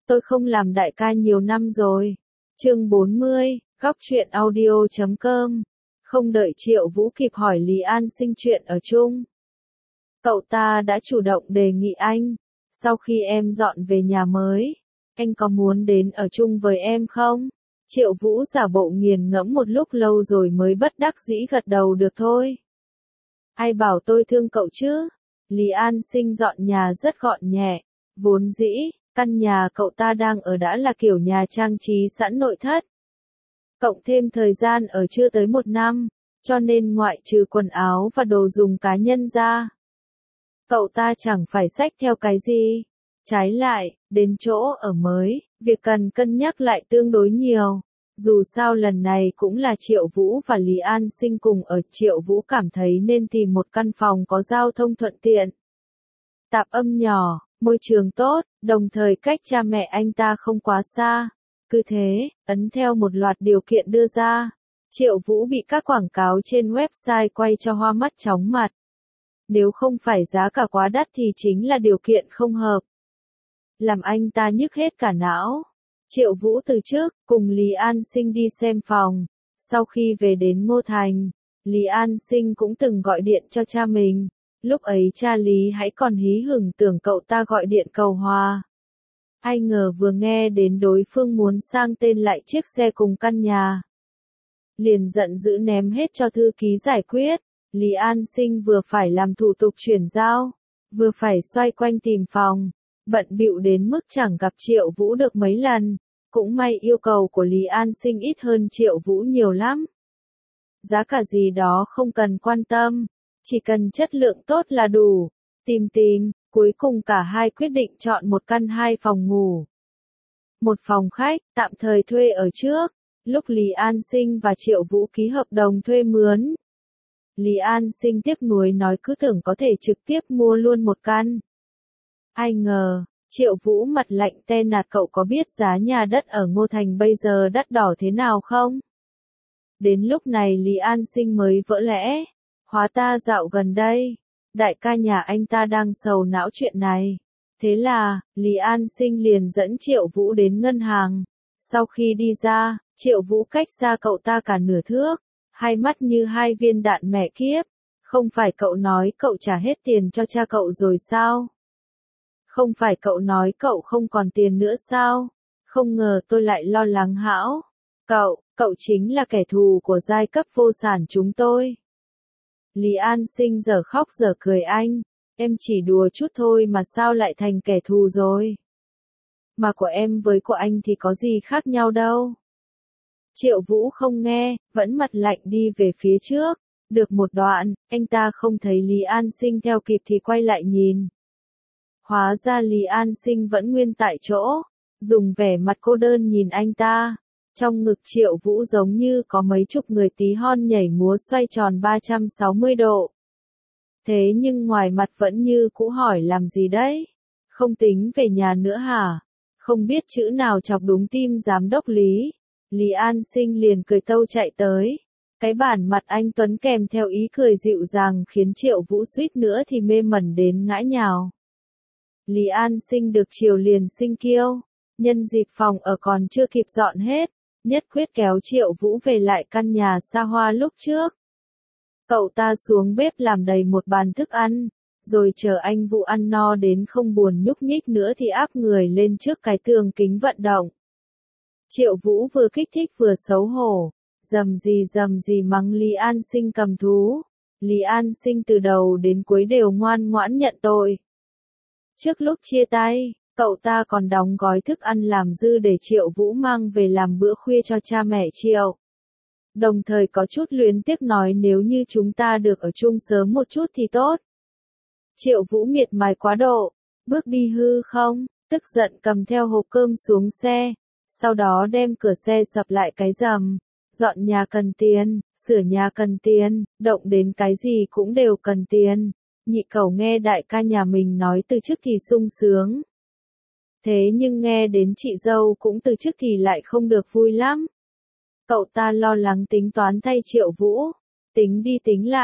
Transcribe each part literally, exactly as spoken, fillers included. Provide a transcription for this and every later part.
Tôi không làm đại ca nhiều năm rồi. Chương bốn mươi, góc truyện audio chấm com. Không đợi Triệu Vũ kịp hỏi Lý An Sinh chuyện ở chung, cậu ta đã chủ động đề nghị anh, sau khi em dọn về nhà mới, anh có muốn đến ở chung với em không? Triệu Vũ giả bộ nghiền ngẫm một lúc lâu rồi mới bất đắc dĩ gật đầu được thôi. Ai bảo tôi thương cậu chứ? Lý An Sinh dọn nhà rất gọn nhẹ, vốn dĩ, căn nhà cậu ta đang ở đã là kiểu nhà trang trí sẵn nội thất. Cộng thêm thời gian ở chưa tới một năm, cho nên ngoại trừ quần áo và đồ dùng cá nhân ra, cậu ta chẳng phải xách theo cái gì. Trái lại, đến chỗ ở mới, việc cần cân nhắc lại tương đối nhiều. Dù sao lần này cũng là Triệu Vũ và Lý An Sinh cùng ở, Triệu Vũ cảm thấy nên tìm một căn phòng có giao thông thuận tiện, tạp âm nhỏ, môi trường tốt, đồng thời cách cha mẹ anh ta không quá xa. Cứ thế, ấn theo một loạt điều kiện đưa ra, Triệu Vũ bị các quảng cáo trên website quay cho hoa mắt chóng mặt. Nếu không phải giá cả quá đắt thì chính là điều kiện không hợp, làm anh ta nhức hết cả não. Triệu Vũ từ trước, cùng Lý An Sinh đi xem phòng. Sau khi về đến Ngô Thành, Lý An Sinh cũng từng gọi điện cho cha mình. Lúc ấy cha Lý hãy còn hí hửng tưởng cậu ta gọi điện cầu hòa. Ai ngờ vừa nghe đến đối phương muốn sang tên lại chiếc xe cùng căn nhà, liền giận dữ ném hết cho thư ký giải quyết. Lý An Sinh vừa phải làm thủ tục chuyển giao, vừa phải xoay quanh tìm phòng, bận bịu đến mức chẳng gặp Triệu Vũ được mấy lần. Cũng may yêu cầu của Lý An Sinh ít hơn Triệu Vũ nhiều lắm. Giá cả gì đó không cần quan tâm, chỉ cần chất lượng tốt là đủ. Tìm tìm, cuối cùng cả hai quyết định chọn một căn hai phòng ngủ, một phòng khách, tạm thời thuê ở trước. Lúc Lý An Sinh và Triệu Vũ ký hợp đồng thuê mướn, Lý An Sinh tiếc nuối nói cứ tưởng có thể trực tiếp mua luôn một căn. Ai ngờ, Triệu Vũ mặt lạnh te nạt, cậu có biết giá nhà đất ở Ngô Thành bây giờ đắt đỏ thế nào không? Đến lúc này Lý An Sinh mới vỡ lẽ, hóa ta dạo gần đây, đại ca nhà anh ta đang sầu não chuyện này. Thế là, Lý An Sinh liền dẫn Triệu Vũ đến ngân hàng. Sau khi đi ra, Triệu Vũ cách xa cậu ta cả nửa thước, hai mắt như hai viên đạn mẹ kiếp. Không phải cậu nói cậu trả hết tiền cho cha cậu rồi sao? Không phải cậu nói cậu không còn tiền nữa sao? Không ngờ tôi lại lo lắng hão. Cậu, cậu chính là kẻ thù của giai cấp vô sản chúng tôi. Lý An Sinh giờ khóc giờ cười anh. Em chỉ đùa chút thôi mà sao lại thành kẻ thù rồi? Mà của em với của anh thì có gì khác nhau đâu. Triệu Vũ không nghe, vẫn mặt lạnh đi về phía trước. Được một đoạn, anh ta không thấy Lý An Sinh theo kịp thì quay lại nhìn. Hóa ra Lý An Sinh vẫn nguyên tại chỗ, dùng vẻ mặt cô đơn nhìn anh ta. Trong ngực Triệu Vũ giống như có mấy chục người tí hon nhảy múa xoay tròn ba trăm sáu mươi độ. Thế nhưng ngoài mặt vẫn như cũ hỏi làm gì đấy? Không tính về nhà nữa hả? Không biết chữ nào chọc đúng tim giám đốc Lý. Lý An Sinh liền cười tâu chạy tới. Cái bản mặt anh Tuấn kèm theo ý cười dịu dàng khiến Triệu Vũ suýt nữa thì mê mẩn đến ngã nhào. Lý An Sinh được chiều liền sinh kiêu. Nhân dịp phòng ở còn chưa kịp dọn hết, nhất quyết kéo Triệu Vũ về lại căn nhà xa hoa lúc trước. Cậu ta xuống bếp làm đầy một bàn thức ăn, rồi chờ anh Vũ ăn no đến không buồn nhúc nhích nữa thì áp người lên trước cái tường kính vận động. Triệu Vũ vừa kích thích vừa xấu hổ, rầm rì rầm rì mắng Lý An Sinh cầm thú. Lý An Sinh từ đầu đến cuối đều ngoan ngoãn nhận tội. Trước lúc chia tay, cậu ta còn đóng gói thức ăn làm dư để Triệu Vũ mang về làm bữa khuya cho cha mẹ Triệu. Đồng thời có chút luyến tiếc nói nếu như chúng ta được ở chung sớm một chút thì tốt. Triệu Vũ miệt mài quá độ, bước đi hư không, tức giận cầm theo hộp cơm xuống xe, sau đó đem cửa xe sập lại cái rầm. Dọn nhà cần tiền, sửa nhà cần tiền, động đến cái gì cũng đều cần tiền. Nhị cẩu nghe đại ca nhà mình nói từ chức thì sung sướng. Thế nhưng nghe đến chị dâu cũng từ chức thì lại không được vui lắm. Cậu ta lo lắng tính toán thay Triệu Vũ. Tính đi tính lại,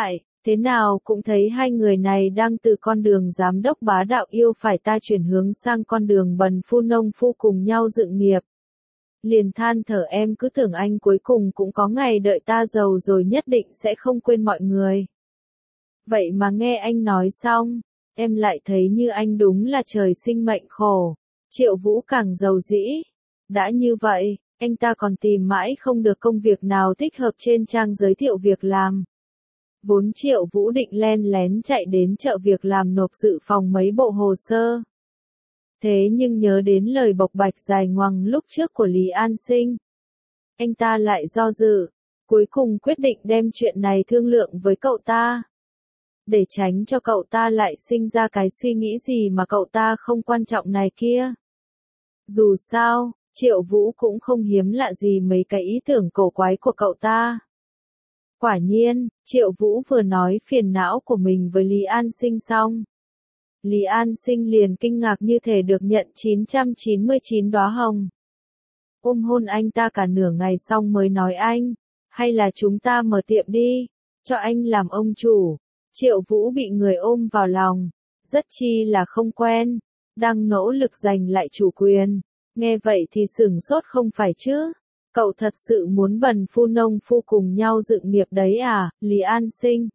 Thế nào cũng thấy hai người này đang từ con đường giám đốc bá đạo yêu phải ta chuyển hướng sang con đường bần phu nông phu cùng nhau dựng nghiệp. Liền than thở em cứ tưởng anh cuối cùng cũng có ngày đợi ta giàu rồi nhất định sẽ không quên mọi người. Vậy mà nghe anh nói xong, em lại thấy như anh đúng là trời sinh mệnh khổ. Triệu Vũ càng giàu dĩ. Đã như vậy, anh ta còn tìm mãi không được công việc nào thích hợp trên trang giới thiệu việc làm. Vốn Triệu Vũ định len lén chạy đến chợ việc làm nộp dự phòng mấy bộ hồ sơ. Thế nhưng nhớ đến lời bộc bạch dài ngoằng lúc trước của Lý An Sinh. Anh ta lại do dự, cuối cùng quyết định đem chuyện này thương lượng với cậu ta. Để tránh cho cậu ta lại sinh ra cái suy nghĩ gì mà cậu ta không quan trọng này kia. Dù sao, Triệu Vũ cũng không hiếm lạ gì mấy cái ý tưởng cổ quái của cậu ta. Quả nhiên, Triệu Vũ vừa nói phiền não của mình với Lý An Sinh xong. Lý An Sinh liền kinh ngạc như thể được nhận chín trăm chín mươi chín đóa hồng. Ôm hôn anh ta cả nửa ngày xong mới nói anh, hay là chúng ta mở tiệm đi, cho anh làm ông chủ. Triệu Vũ bị người ôm vào lòng, rất chi là không quen, đang nỗ lực giành lại chủ quyền. Nghe vậy thì sửng sốt không phải chứ, cậu thật sự muốn bần phu nông phu cùng nhau dựng nghiệp đấy à, Lý An Sinh?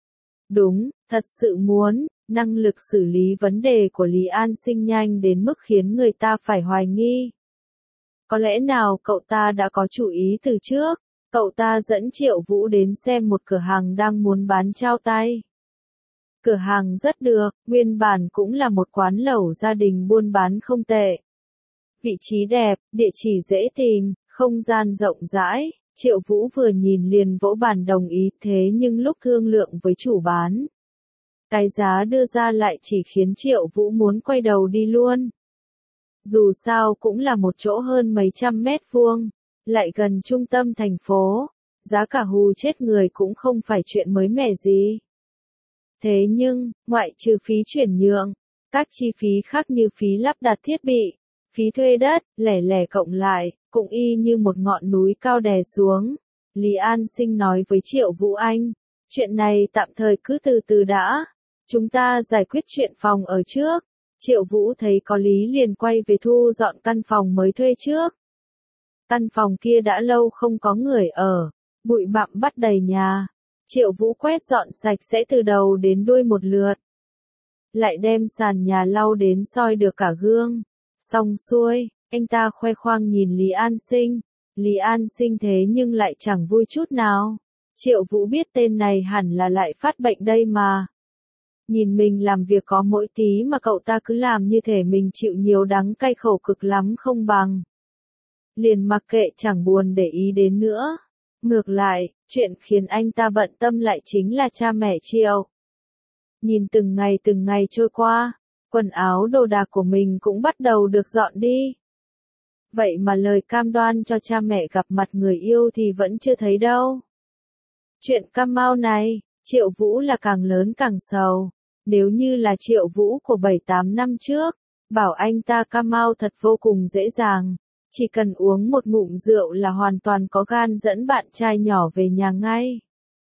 Đúng, thật sự muốn. Năng lực xử lý vấn đề của Lý An Sinh nhanh đến mức khiến người ta phải hoài nghi. Có lẽ nào cậu ta đã có chủ ý từ trước, cậu ta dẫn Triệu Vũ đến xem một cửa hàng đang muốn bán trao tay. Cửa hàng rất được, nguyên bản cũng là một quán lẩu gia đình buôn bán không tệ. Vị trí đẹp, địa chỉ dễ tìm, không gian rộng rãi, Triệu Vũ vừa nhìn liền vỗ bàn đồng ý, thế nhưng lúc thương lượng với chủ bán, cái giá đưa ra lại chỉ khiến Triệu Vũ muốn quay đầu đi luôn. Dù sao cũng là một chỗ hơn mấy trăm mét vuông, lại gần trung tâm thành phố, giá cả hù chết người cũng không phải chuyện mới mẻ gì. Thế nhưng, ngoại trừ phí chuyển nhượng, các chi phí khác như phí lắp đặt thiết bị, phí thuê đất, lẻ lẻ cộng lại, cũng y như một ngọn núi cao đè xuống. Lý An Sinh nói với Triệu Vũ Anh, chuyện này tạm thời cứ từ từ đã. Chúng ta giải quyết chuyện phòng ở trước. Triệu Vũ thấy có lý liền quay về thu dọn căn phòng mới thuê trước. Căn phòng kia đã lâu không có người ở, bụi bặm bắt đầy nhà. Triệu Vũ quét dọn sạch sẽ từ đầu đến đuôi một lượt. Lại đem sàn nhà lau đến soi được cả gương. Xong xuôi, anh ta khoe khoang nhìn Lý An Sinh. Lý An Sinh thế nhưng lại chẳng vui chút nào. Triệu Vũ biết tên này hẳn là lại phát bệnh đây mà. Nhìn mình làm việc có mỗi tí mà cậu ta cứ làm như thể mình chịu nhiều đắng cay khổ cực lắm không bằng. Liền mặc kệ chẳng buồn để ý đến nữa. Ngược lại, chuyện khiến anh ta bận tâm lại chính là cha mẹ Triệu. Nhìn từng ngày từng ngày trôi qua, quần áo đồ đạc của mình cũng bắt đầu được dọn đi. Vậy mà lời cam đoan cho cha mẹ gặp mặt người yêu thì vẫn chưa thấy đâu. Chuyện cam mau này, Triệu Vũ là càng lớn càng sầu. Nếu như là Triệu Vũ của bảy tám năm trước, bảo anh ta cam mau thật vô cùng dễ dàng. Chỉ cần uống một ngụm rượu là hoàn toàn có gan dẫn bạn trai nhỏ về nhà ngay.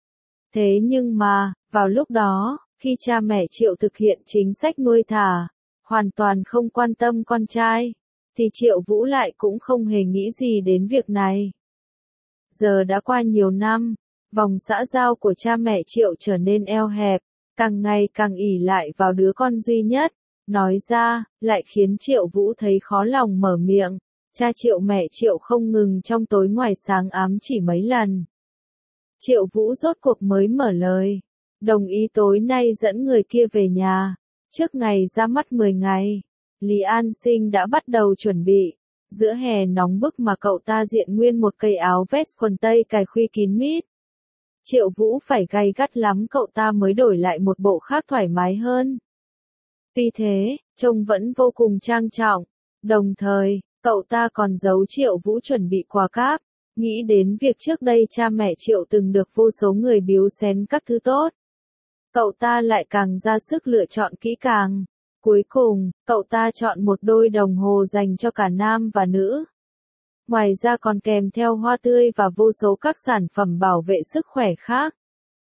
Thế nhưng mà, vào lúc đó, khi cha mẹ Triệu thực hiện chính sách nuôi thả, hoàn toàn không quan tâm con trai, thì Triệu Vũ lại cũng không hề nghĩ gì đến việc này. Giờ đã qua nhiều năm, vòng xã giao của cha mẹ Triệu trở nên eo hẹp, càng ngày càng ỷ lại vào đứa con duy nhất, nói ra, lại khiến Triệu Vũ thấy khó lòng mở miệng. Cha Triệu mẹ Triệu không ngừng trong tối ngoài sáng ám chỉ mấy lần. Triệu Vũ rốt cuộc mới mở lời, đồng ý tối nay dẫn người kia về nhà, trước ngày ra mắt mười ngày. Lý An Sinh đã bắt đầu chuẩn bị, giữa hè nóng bức mà cậu ta diện nguyên một cây áo vest quần tây cài khuy kín mít. Triệu Vũ phải gay gắt lắm cậu ta mới đổi lại một bộ khác thoải mái hơn. Tuy thế, trông vẫn vô cùng trang trọng, đồng thời, cậu ta còn giấu Triệu Vũ chuẩn bị quà cáp, nghĩ đến việc trước đây cha mẹ Triệu từng được vô số người biếu xén các thứ tốt. Cậu ta lại càng ra sức lựa chọn kỹ càng. Cuối cùng, cậu ta chọn một đôi đồng hồ dành cho cả nam và nữ. Ngoài ra còn kèm theo hoa tươi và vô số các sản phẩm bảo vệ sức khỏe khác.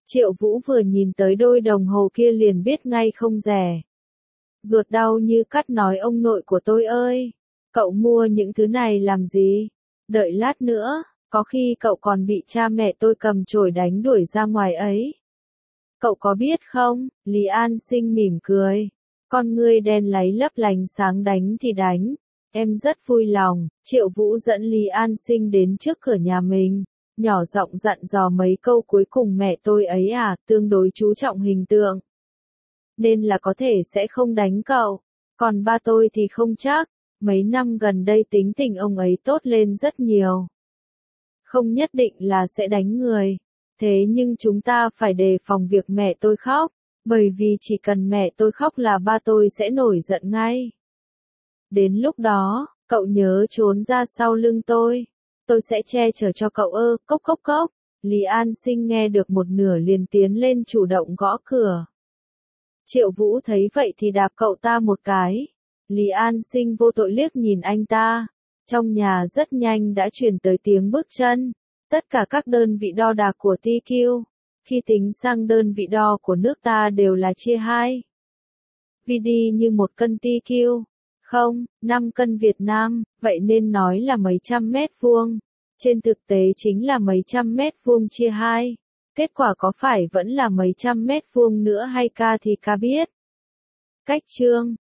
Triệu Vũ vừa nhìn tới đôi đồng hồ kia liền biết ngay không rẻ. Ruột đau như cắt nói ông nội của tôi ơi, cậu mua những thứ này làm gì? Đợi lát nữa, có khi cậu còn bị cha mẹ tôi cầm chổi đánh đuổi ra ngoài ấy. Cậu có biết không? Lý An Sinh mỉm cười. Con ngươi đen láy lấp lánh sáng đánh thì đánh. Em rất vui lòng. Triệu Vũ dẫn Lý An Sinh đến trước cửa nhà mình. Nhỏ giọng dặn dò mấy câu cuối cùng mẹ tôi ấy à, tương đối chú trọng hình tượng. Nên là có thể sẽ không đánh cậu. Còn ba tôi thì không chắc. Mấy năm gần đây tính tình ông ấy tốt lên rất nhiều. Không nhất định là sẽ đánh người. Thế nhưng chúng ta phải đề phòng việc mẹ tôi khóc. Bởi vì chỉ cần mẹ tôi khóc là ba tôi sẽ nổi giận ngay. Đến lúc đó, cậu nhớ trốn ra sau lưng tôi. Tôi sẽ che chở cho cậu ơ, cốc cốc cốc. Lý An Sinh nghe được một nửa liền tiến lên chủ động gõ cửa. Triệu Vũ thấy vậy thì đạp cậu ta một cái. Lý An Sinh vô tội liếc nhìn anh ta. Trong nhà rất nhanh đã truyền tới tiếng bước chân. Tất cả các đơn vị đo đạc của tê quy, khi tính sang đơn vị đo của nước ta đều là chia hai. vê đê như một cân tê quy. Không, năm cân Việt Nam, vậy nên nói là mấy trăm mét vuông. Trên thực tế chính là mấy trăm mét vuông chia hai. Kết quả có phải vẫn là mấy trăm mét vuông nữa hay ca thì ca biết. Cách chương